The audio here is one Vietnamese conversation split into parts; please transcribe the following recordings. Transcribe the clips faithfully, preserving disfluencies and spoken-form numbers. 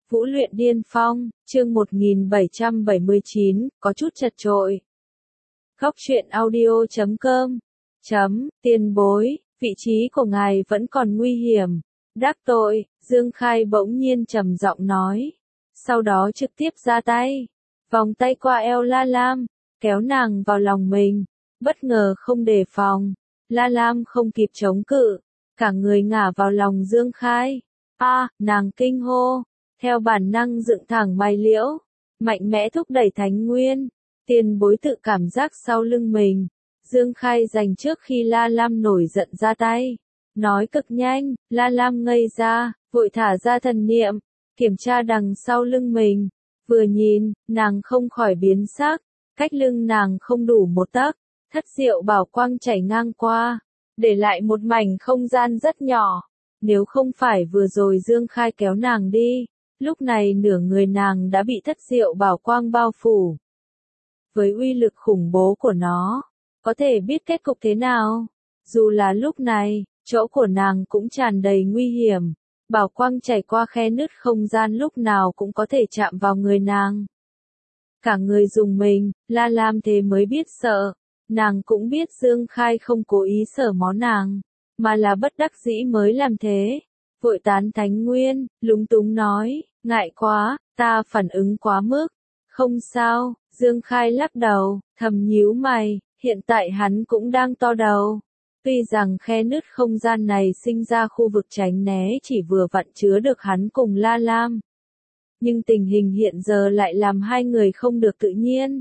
Vũ luyện điên phong, chương một nghìn bảy trăm bảy mươi chín, có chút chật chội. Góc truyện audio chấm com chấm, tiền bối, vị trí của ngài vẫn còn nguy hiểm. Đắc tội, Dương Khai bỗng nhiên trầm giọng nói. Sau đó trực tiếp ra tay. Vòng tay qua eo La Lam, kéo nàng vào lòng mình. Bất ngờ không đề phòng. La Lam không kịp chống cự. Cả người ngả vào lòng Dương Khai. A, nàng kinh hô. Theo bản năng dựng thẳng mày liễu. Mạnh mẽ thúc đẩy thánh nguyên. Tiền bối tự cảm giác sau lưng mình. Dương Khai giành trước khi La Lam nổi giận ra tay. Nói cực nhanh, La Lam ngây ra, vội thả ra thần niệm, kiểm tra đằng sau lưng mình. Vừa nhìn, nàng không khỏi biến sắc, cách lưng nàng không đủ một tấc, thất diệu bảo quang chảy ngang qua, để lại một mảnh không gian rất nhỏ. Nếu không phải vừa rồi Dương Khai kéo nàng đi, lúc này nửa người nàng đã bị thất diệu bảo quang bao phủ. Với uy lực khủng bố của nó, có thể biết kết cục thế nào. Dù là lúc này, chỗ của nàng cũng tràn đầy nguy hiểm. Bảo quang chảy qua khe nứt không gian lúc nào cũng có thể chạm vào người nàng. Cả người dùng mình, La Lam thế mới biết sợ. Nàng cũng biết Dương Khai không cố ý sở mó nàng, mà là bất đắc dĩ mới làm thế. Vội tán thánh nguyên, lúng túng nói, ngại quá, ta phản ứng quá mức. Không sao, Dương Khai lắc đầu, thầm nhíu mày, hiện tại hắn cũng đang to đầu. Tuy rằng khe nứt không gian này sinh ra khu vực tránh né chỉ vừa vặn chứa được hắn cùng La Lam. Nhưng tình hình hiện giờ lại làm hai người không được tự nhiên.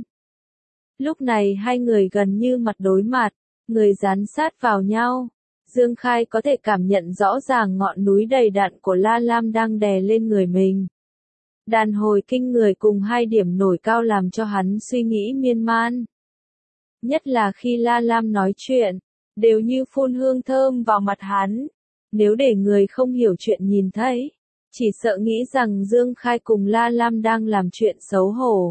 Lúc này hai người gần như mặt đối mặt, người dán sát vào nhau. Dương Khai có thể cảm nhận rõ ràng ngọn núi đầy đặn của La Lam đang đè lên người mình. Đàn hồi kinh người cùng hai điểm nổi cao làm cho hắn suy nghĩ miên man. Nhất là khi La Lam nói chuyện, đều như phun hương thơm vào mặt hắn. Nếu để người không hiểu chuyện nhìn thấy, chỉ sợ nghĩ rằng Dương Khai cùng La Lam đang làm chuyện xấu hổ.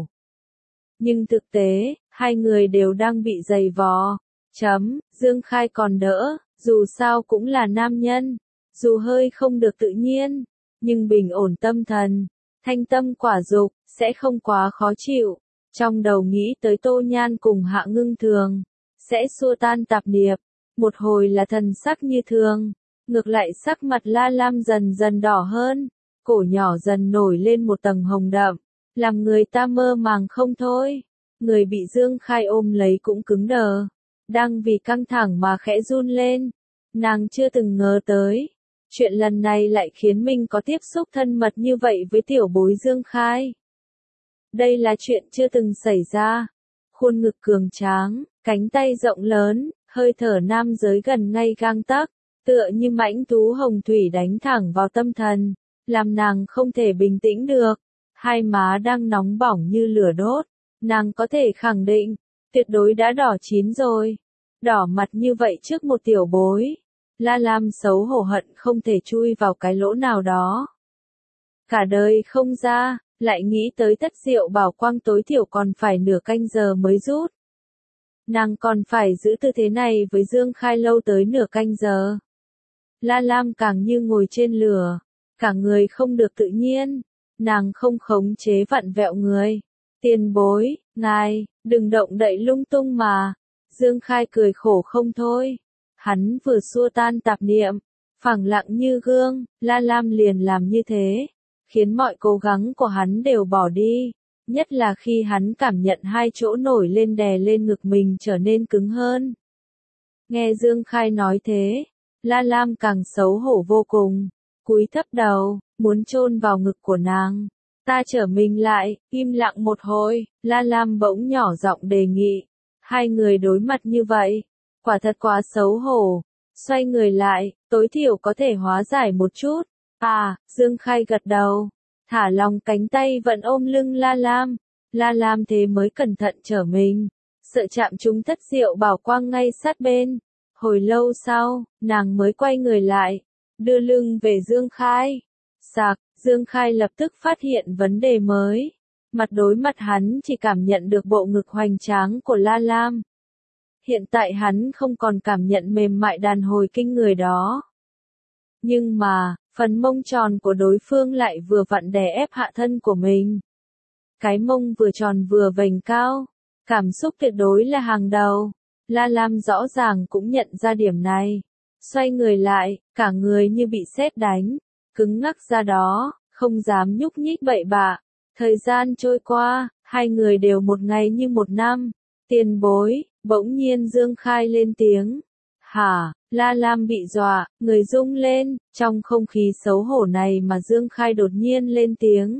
Nhưng thực tế, hai người đều đang bị giày vò. Chấm, Dương Khai còn đỡ, dù sao cũng là nam nhân. Dù hơi không được tự nhiên, nhưng bình ổn tâm thần, thanh tâm quả dục, sẽ không quá khó chịu. Trong đầu nghĩ tới Tô Nhan cùng Hạ Ngưng Thường, sẽ xua tan tạp niệm. Một hồi là thần sắc như thường, ngược lại sắc mặt La Lam dần dần đỏ hơn, cổ nhỏ dần nổi lên một tầng hồng đậm, làm người ta mơ màng không thôi. Người bị Dương Khai ôm lấy cũng cứng đờ, đang vì căng thẳng mà khẽ run lên. Nàng chưa từng ngờ tới, chuyện lần này lại khiến mình có tiếp xúc thân mật như vậy với tiểu bối Dương Khai. Đây là chuyện chưa từng xảy ra. Khuôn ngực cường tráng, cánh tay rộng lớn, hơi thở nam giới gần ngay gang tấc, tựa như mãnh thú hồng thủy đánh thẳng vào tâm thần, làm nàng không thể bình tĩnh được. Hai má đang nóng bỏng như lửa đốt, nàng có thể khẳng định, tuyệt đối đã đỏ chín rồi. Đỏ mặt như vậy trước một tiểu bối, La Lam xấu hổ hận không thể chui vào cái lỗ nào đó. Cả đời không ra, lại nghĩ tới thất diệu bảo quang tối thiểu còn phải nửa canh giờ mới rút. Nàng còn phải giữ tư thế này với Dương Khai lâu tới nửa canh giờ. La Lam càng như ngồi trên lửa, cả người không được tự nhiên, nàng không khống chế vặn vẹo người. Tiền bối, ngài, đừng động đậy lung tung mà. Dương Khai cười khổ không thôi. Hắn vừa xua tan tạp niệm, phẳng lặng như gương, La Lam liền làm như thế, khiến mọi cố gắng của hắn đều bỏ đi. Nhất là khi hắn cảm nhận hai chỗ nổi lên đè lên ngực mình trở nên cứng hơn. Nghe Dương Khai nói thế, La Lam càng xấu hổ vô cùng, cúi thấp đầu, muốn chôn vào ngực của nàng. Ta trở mình lại, im lặng một hồi, La Lam bỗng nhỏ giọng đề nghị. Hai người đối mặt như vậy, quả thật quá xấu hổ. Xoay người lại, tối thiểu có thể hóa giải một chút. À, Dương Khai gật đầu, thả lòng cánh tay vẫn ôm lưng La Lam. La Lam thế mới cẩn thận trở mình, sợ chạm trúng thất diệu bảo quang ngay sát bên. Hồi lâu sau, nàng mới quay người lại, đưa lưng về Dương Khai. Sạc, Dương Khai lập tức phát hiện vấn đề mới. Mặt đối mặt hắn chỉ cảm nhận được bộ ngực hoành tráng của La Lam. Hiện tại hắn không còn cảm nhận mềm mại đàn hồi kinh người đó. Nhưng mà, phần mông tròn của đối phương lại vừa vặn đè ép hạ thân của mình. Cái mông vừa tròn vừa vành cao, cảm xúc tuyệt đối là hàng đầu. La Lam rõ ràng cũng nhận ra điểm này. Xoay người lại, cả người như bị sét đánh, cứng ngắc ra đó, không dám nhúc nhích bậy bạ. Thời gian trôi qua, hai người đều một ngày như một năm. Tiền bối, bỗng nhiên Dương Khai lên tiếng. Hả, La Lam bị dọa, người rung lên, trong không khí xấu hổ này mà Dương Khai đột nhiên lên tiếng.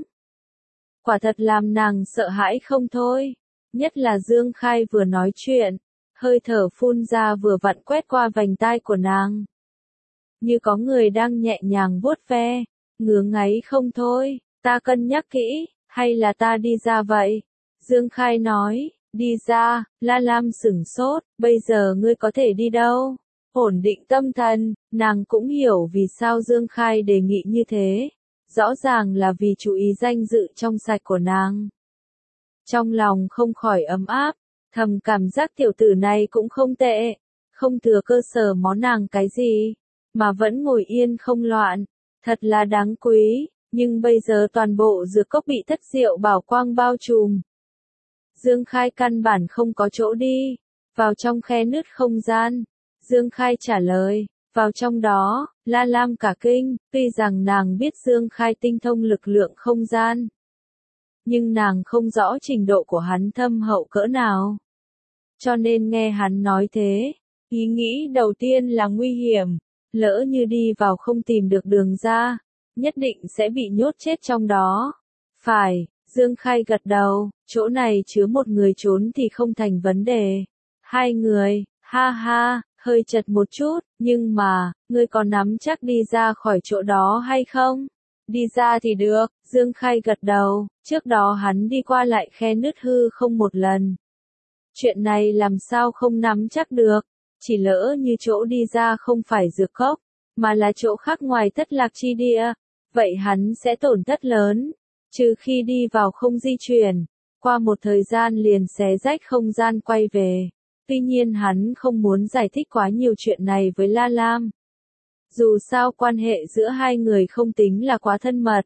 Quả thật làm nàng sợ hãi không thôi, nhất là Dương Khai vừa nói chuyện, hơi thở phun ra vừa vặn quét qua vành tai của nàng. Như có người đang nhẹ nhàng vuốt ve, ngứa ngáy không thôi, ta cân nhắc kỹ, hay là ta đi ra vậy? Dương Khai nói, đi ra, La Lam sửng sốt, bây giờ ngươi có thể đi đâu? Ổn định tâm thần, nàng cũng hiểu vì sao Dương Khai đề nghị như thế. Rõ ràng là vì chú ý danh dự trong sạch của nàng. Trong lòng không khỏi ấm áp, thầm cảm giác tiểu tử này cũng không tệ, không thừa cơ sở mó nàng cái gì, mà vẫn ngồi yên không loạn, thật là đáng quý, nhưng bây giờ toàn bộ dược cốc bị thất diệu bảo quang bao trùm. Dương Khai căn bản không có chỗ đi, vào trong khe nứt không gian, Dương Khai trả lời. Vào trong đó, La Lam cả kinh, tuy rằng nàng biết Dương Khai tinh thông lực lượng không gian. Nhưng nàng không rõ trình độ của hắn thâm hậu cỡ nào. Cho nên nghe hắn nói thế, ý nghĩ đầu tiên là nguy hiểm, lỡ như đi vào không tìm được đường ra, nhất định sẽ bị nhốt chết trong đó. Phải, Dương Khai gật đầu, chỗ này chứa một người trốn thì không thành vấn đề. Hai người, ha ha. Hơi chật một chút, nhưng mà, ngươi có nắm chắc đi ra khỏi chỗ đó hay không? Đi ra thì được, Dương Khai gật đầu, trước đó hắn đi qua lại khe nứt hư không một lần. Chuyện này làm sao không nắm chắc được, chỉ lỡ như chỗ đi ra không phải dược cốc, mà là chỗ khác ngoài thất lạc chi địa, vậy hắn sẽ tổn thất lớn, trừ khi đi vào không di chuyển, qua một thời gian liền xé rách không gian quay về. Tuy nhiên hắn không muốn giải thích quá nhiều chuyện này với La Lam. Dù sao quan hệ giữa hai người không tính là quá thân mật.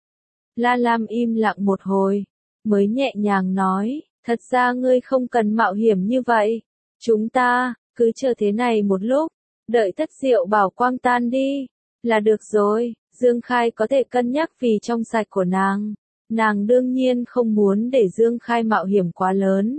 La Lam im lặng một hồi, mới nhẹ nhàng nói, thật ra ngươi không cần mạo hiểm như vậy. Chúng ta, cứ chờ thế này một lúc, đợi thất diệu bảo quang tan đi, là được rồi. Dương Khai có thể cân nhắc vì trong sạch của nàng. Nàng đương nhiên không muốn để Dương Khai mạo hiểm quá lớn.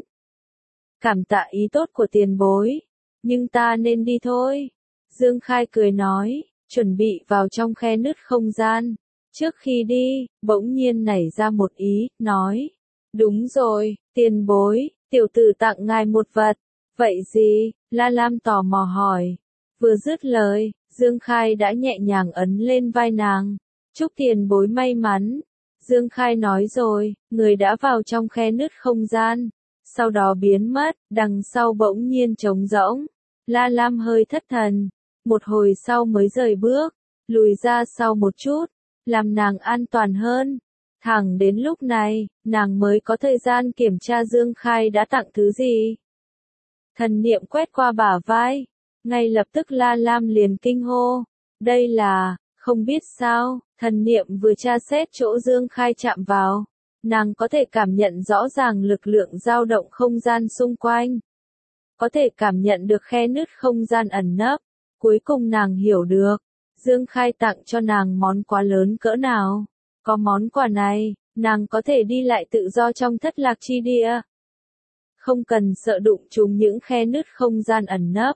Cảm tạ ý tốt của tiền bối, nhưng ta nên đi thôi. Dương Khai cười nói, chuẩn bị vào trong khe nứt không gian. Trước khi đi, bỗng nhiên nảy ra một ý, nói, đúng rồi, tiền bối, tiểu tử tặng ngài một vật. Vậy gì? La Lam tò mò hỏi. Vừa dứt lời, Dương Khai đã nhẹ nhàng ấn lên vai nàng. Chúc tiền bối may mắn. Dương Khai nói rồi, người đã vào trong khe nứt không gian. Sau đó biến mất, đằng sau bỗng nhiên trống rỗng. La Lam hơi thất thần, một hồi sau mới rời bước, lùi ra sau một chút, làm nàng an toàn hơn. Thẳng đến lúc này, nàng mới có thời gian kiểm tra Dương Khai đã tặng thứ gì. Thần niệm quét qua bả vai, ngay lập tức La Lam liền kinh hô. Đây là, không biết sao, thần niệm vừa tra xét chỗ Dương Khai chạm vào. Nàng có thể cảm nhận rõ ràng lực lượng dao động không gian xung quanh. Có thể cảm nhận được khe nứt không gian ẩn nấp. Cuối cùng nàng hiểu được, Dương Khai tặng cho nàng món quà lớn cỡ nào. Có món quà này, nàng có thể đi lại tự do trong thất lạc chi địa. Không cần sợ đụng trúng những khe nứt không gian ẩn nấp.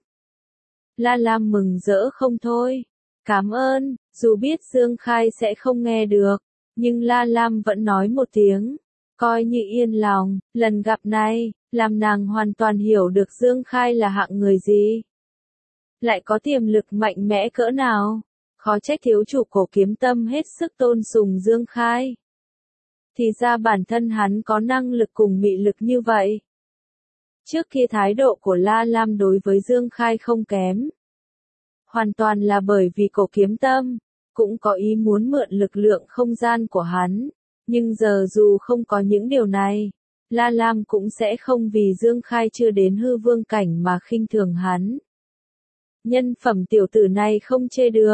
La Lam mừng rỡ không thôi. Cảm ơn, dù biết Dương Khai sẽ không nghe được. Nhưng La Lam vẫn nói một tiếng, coi như yên lòng, lần gặp này, làm nàng hoàn toàn hiểu được Dương Khai là hạng người gì. Lại có tiềm lực mạnh mẽ cỡ nào, khó trách thiếu chủ Cổ Kiếm Tâm hết sức tôn sùng Dương Khai. Thì ra bản thân hắn có năng lực cùng mị lực như vậy. Trước kia thái độ của La Lam đối với Dương Khai không kém. Hoàn toàn là bởi vì Cổ Kiếm Tâm cũng có ý muốn mượn lực lượng không gian của hắn, nhưng giờ dù không có những điều này, La Lam cũng sẽ không vì Dương Khai chưa đến hư vương cảnh mà khinh thường hắn. Nhân phẩm tiểu tử này không chê được,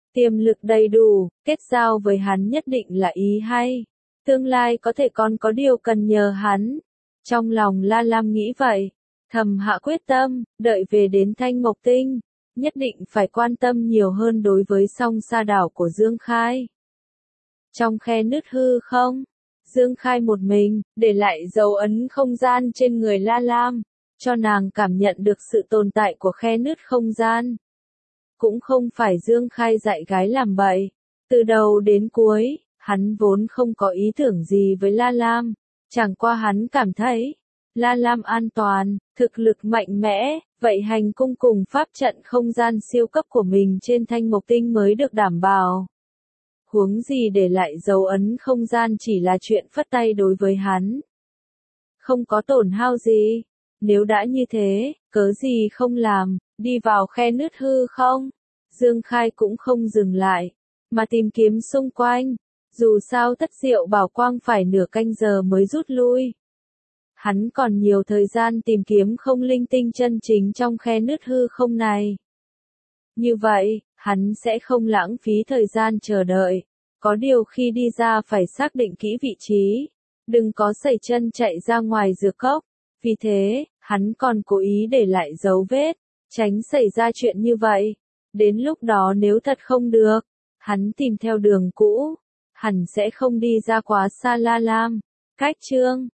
tiềm lực đầy đủ, kết giao với hắn nhất định là ý hay. Tương lai có thể còn có điều cần nhờ hắn. Trong lòng La Lam nghĩ vậy, thầm hạ quyết tâm, đợi về đến Thanh Mộc Tinh, nhất định phải quan tâm nhiều hơn đối với song sa đảo của Dương Khai. Trong khe nứt hư không, Dương Khai một mình, để lại dấu ấn không gian trên người La Lam, cho nàng cảm nhận được sự tồn tại của khe nứt không gian. Cũng không phải Dương Khai dạy gái làm bậy, từ đầu đến cuối, hắn vốn không có ý tưởng gì với La Lam, chẳng qua hắn cảm thấy, La Lam an toàn, thực lực mạnh mẽ, vậy hành cung cùng pháp trận không gian siêu cấp của mình trên Thanh Mộc Tinh mới được đảm bảo. Huống gì để lại dấu ấn không gian chỉ là chuyện phất tay đối với hắn. Không có tổn hao gì, nếu đã như thế, cớ gì không làm, đi vào khe nứt hư không? Dương Khai cũng không dừng lại, mà tìm kiếm xung quanh, dù sao Thất Diệu Bảo Quang phải nửa canh giờ mới rút lui. Hắn còn nhiều thời gian tìm kiếm không linh tinh chân chính trong khe nứt hư không này. Như vậy, hắn sẽ không lãng phí thời gian chờ đợi, có điều khi đi ra phải xác định kỹ vị trí, đừng có sẩy chân chạy ra ngoài dược cốc, vì thế, hắn còn cố ý để lại dấu vết, tránh xảy ra chuyện như vậy. Đến lúc đó nếu thật không được, hắn tìm theo đường cũ, hẳn sẽ không đi ra quá xa La Lam. Cách chương